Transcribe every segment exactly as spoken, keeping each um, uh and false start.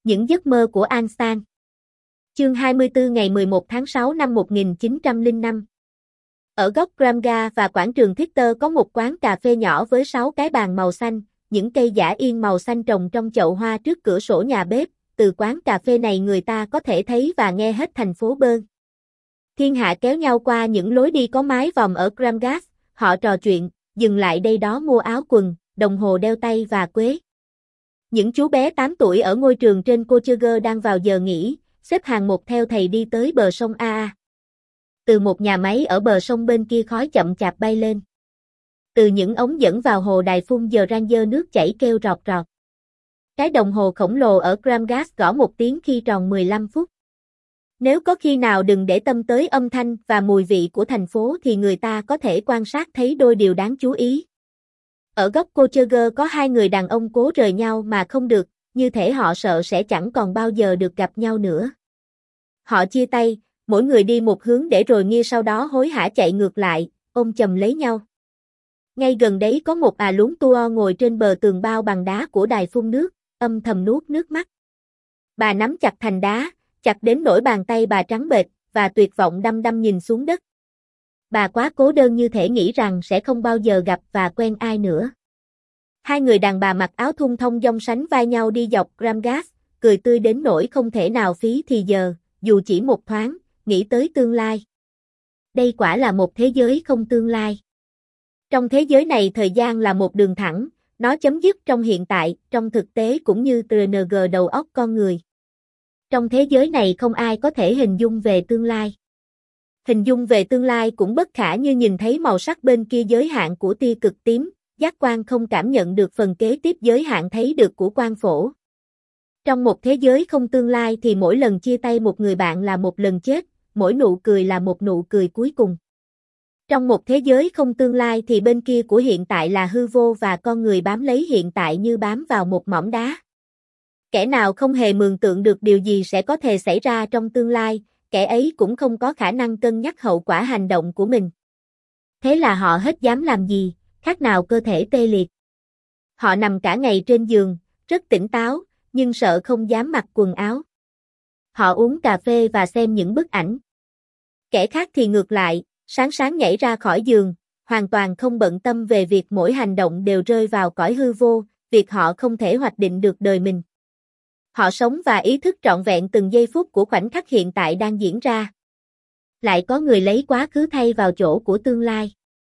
Những giấc mơ của Einstein. Chương hai mươi tư ngày mười một tháng sáu năm một nghìn chín trăm lẻ năm. Ở góc Gramga và quảng trường Twitter có một quán cà phê nhỏ với sáu cái bàn màu xanh, những cây dã yên màu xanh trồng trong chậu hoa trước cửa sổ nhà bếp. Từ quán cà phê này người ta có thể thấy và nghe hết thành phố Bern. Thiên hạ kéo nhau qua những lối đi có mái vòm ở Gramgas, họ trò chuyện, dừng lại đây đó mua áo quần, đồng hồ đeo tay và quế. Những chú bé tám tuổi ở ngôi trường trên Kocheger đang vào giờ nghỉ, xếp hàng một theo thầy đi tới bờ sông a a. Từ một nhà máy ở bờ sông bên kia khói chậm chạp bay lên. Từ những ống dẫn vào hồ đài phun giờ ranger nước chảy kêu rọt rọt. Cái đồng hồ khổng lồ ở Gramgas gõ một tiếng khi tròn mười lăm phút. Nếu có khi nào đừng để tâm tới âm thanh và mùi vị của thành phố thì người ta có thể quan sát thấy đôi điều đáng chú ý. Ở góc Kocheger có hai người đàn ông cố rời nhau mà không được, như thể họ sợ sẽ chẳng còn bao giờ được gặp nhau nữa. Họ chia tay, mỗi người đi một hướng để rồi ngay sau đó hối hả chạy ngược lại, ôm chầm lấy nhau. Ngay gần đấy có một à lún tua ngồi trên bờ tường bao bằng đá của đài phun nước, âm thầm nuốt nước mắt. Bà nắm chặt thành đá, chặt đến nỗi bàn tay bà trắng bệch, và tuyệt vọng đăm đăm nhìn xuống đất. Bà quá cố đơn như thể nghĩ rằng sẽ không bao giờ gặp và quen ai nữa. Hai người đàn bà mặc áo thun thông dong sánh vai nhau đi dọc Gramgas, cười tươi đến nỗi không thể nào phí thì giờ, dù chỉ một thoáng, nghĩ tới tương lai. Đây quả là một thế giới không tương lai. Trong thế giới này thời gian là một đường thẳng, nó chấm dứt trong hiện tại, trong thực tế cũng như tê en giê đầu óc con người. Trong thế giới này không ai có thể hình dung về tương lai. Hình dung về tương lai cũng bất khả như nhìn thấy màu sắc bên kia giới hạn của tia cực tím, giác quan không cảm nhận được phần kế tiếp giới hạn thấy được của quang phổ. Trong một thế giới không tương lai thì mỗi lần chia tay một người bạn là một lần chết, mỗi nụ cười là một nụ cười cuối cùng. Trong một thế giới không tương lai thì bên kia của hiện tại là hư vô và con người bám lấy hiện tại như bám vào một mỏm đá. Kẻ nào không hề mường tượng được điều gì sẽ có thể xảy ra trong tương lai, kẻ ấy cũng không có khả năng cân nhắc hậu quả hành động của mình. Thế là họ hết dám làm gì, khác nào cơ thể tê liệt. Họ nằm cả ngày trên giường, rất tỉnh táo, nhưng sợ không dám mặc quần áo. Họ uống cà phê và xem những bức ảnh. Kẻ khác thì ngược lại, sáng sáng nhảy ra khỏi giường, hoàn toàn không bận tâm về việc mỗi hành động đều rơi vào cõi hư vô, việc họ không thể hoạch định được đời mình. Họ sống và ý thức trọn vẹn từng giây phút của khoảnh khắc hiện tại đang diễn ra. Lại có người lấy quá khứ thay vào chỗ của tương lai.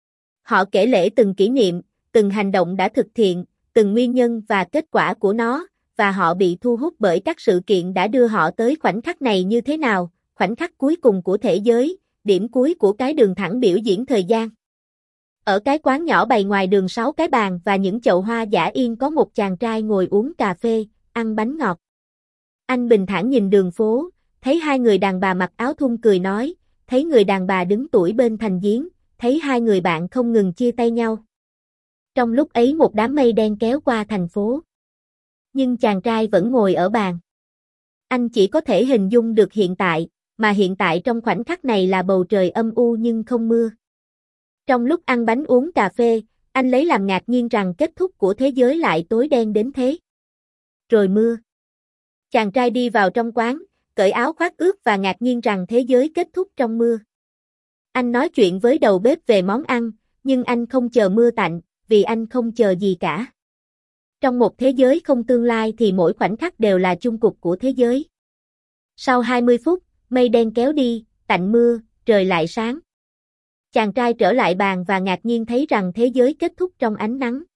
Họ kể lể từng kỷ niệm, từng hành động đã thực hiện, từng nguyên nhân và kết quả của nó, và họ bị thu hút bởi các sự kiện đã đưa họ tới khoảnh khắc này như thế nào, khoảnh khắc cuối cùng của thế giới, điểm cuối của cái đường thẳng biểu diễn thời gian. Ở cái quán nhỏ bày ngoài đường sáu cái bàn và những chậu hoa dã yên có một chàng trai ngồi uống cà phê, ăn bánh ngọt. Anh bình thản nhìn đường phố, thấy hai người đàn bà mặc áo thun cười nói, thấy người đàn bà đứng tuổi bên thành giếng, thấy hai người bạn không ngừng chia tay nhau. Trong lúc ấy một đám mây đen kéo qua thành phố. Nhưng chàng trai vẫn ngồi ở bàn. Anh chỉ có thể hình dung được hiện tại, mà hiện tại trong khoảnh khắc này là bầu trời âm u nhưng không mưa. Trong lúc ăn bánh uống cà phê, anh lấy làm ngạc nhiên rằng kết thúc của thế giới lại tối đen đến thế. Rồi mưa. Chàng trai đi vào trong quán, cởi áo khoác ướt và ngạc nhiên rằng thế giới kết thúc trong mưa. Anh nói chuyện với đầu bếp về món ăn, nhưng anh không chờ mưa tạnh, vì anh không chờ gì cả. Trong một thế giới không tương lai thì mỗi khoảnh khắc đều là chung cục của thế giới. Sau hai mươi phút, mây đen kéo đi, tạnh mưa, trời lại sáng. Chàng trai trở lại bàn và ngạc nhiên thấy rằng thế giới kết thúc trong ánh nắng.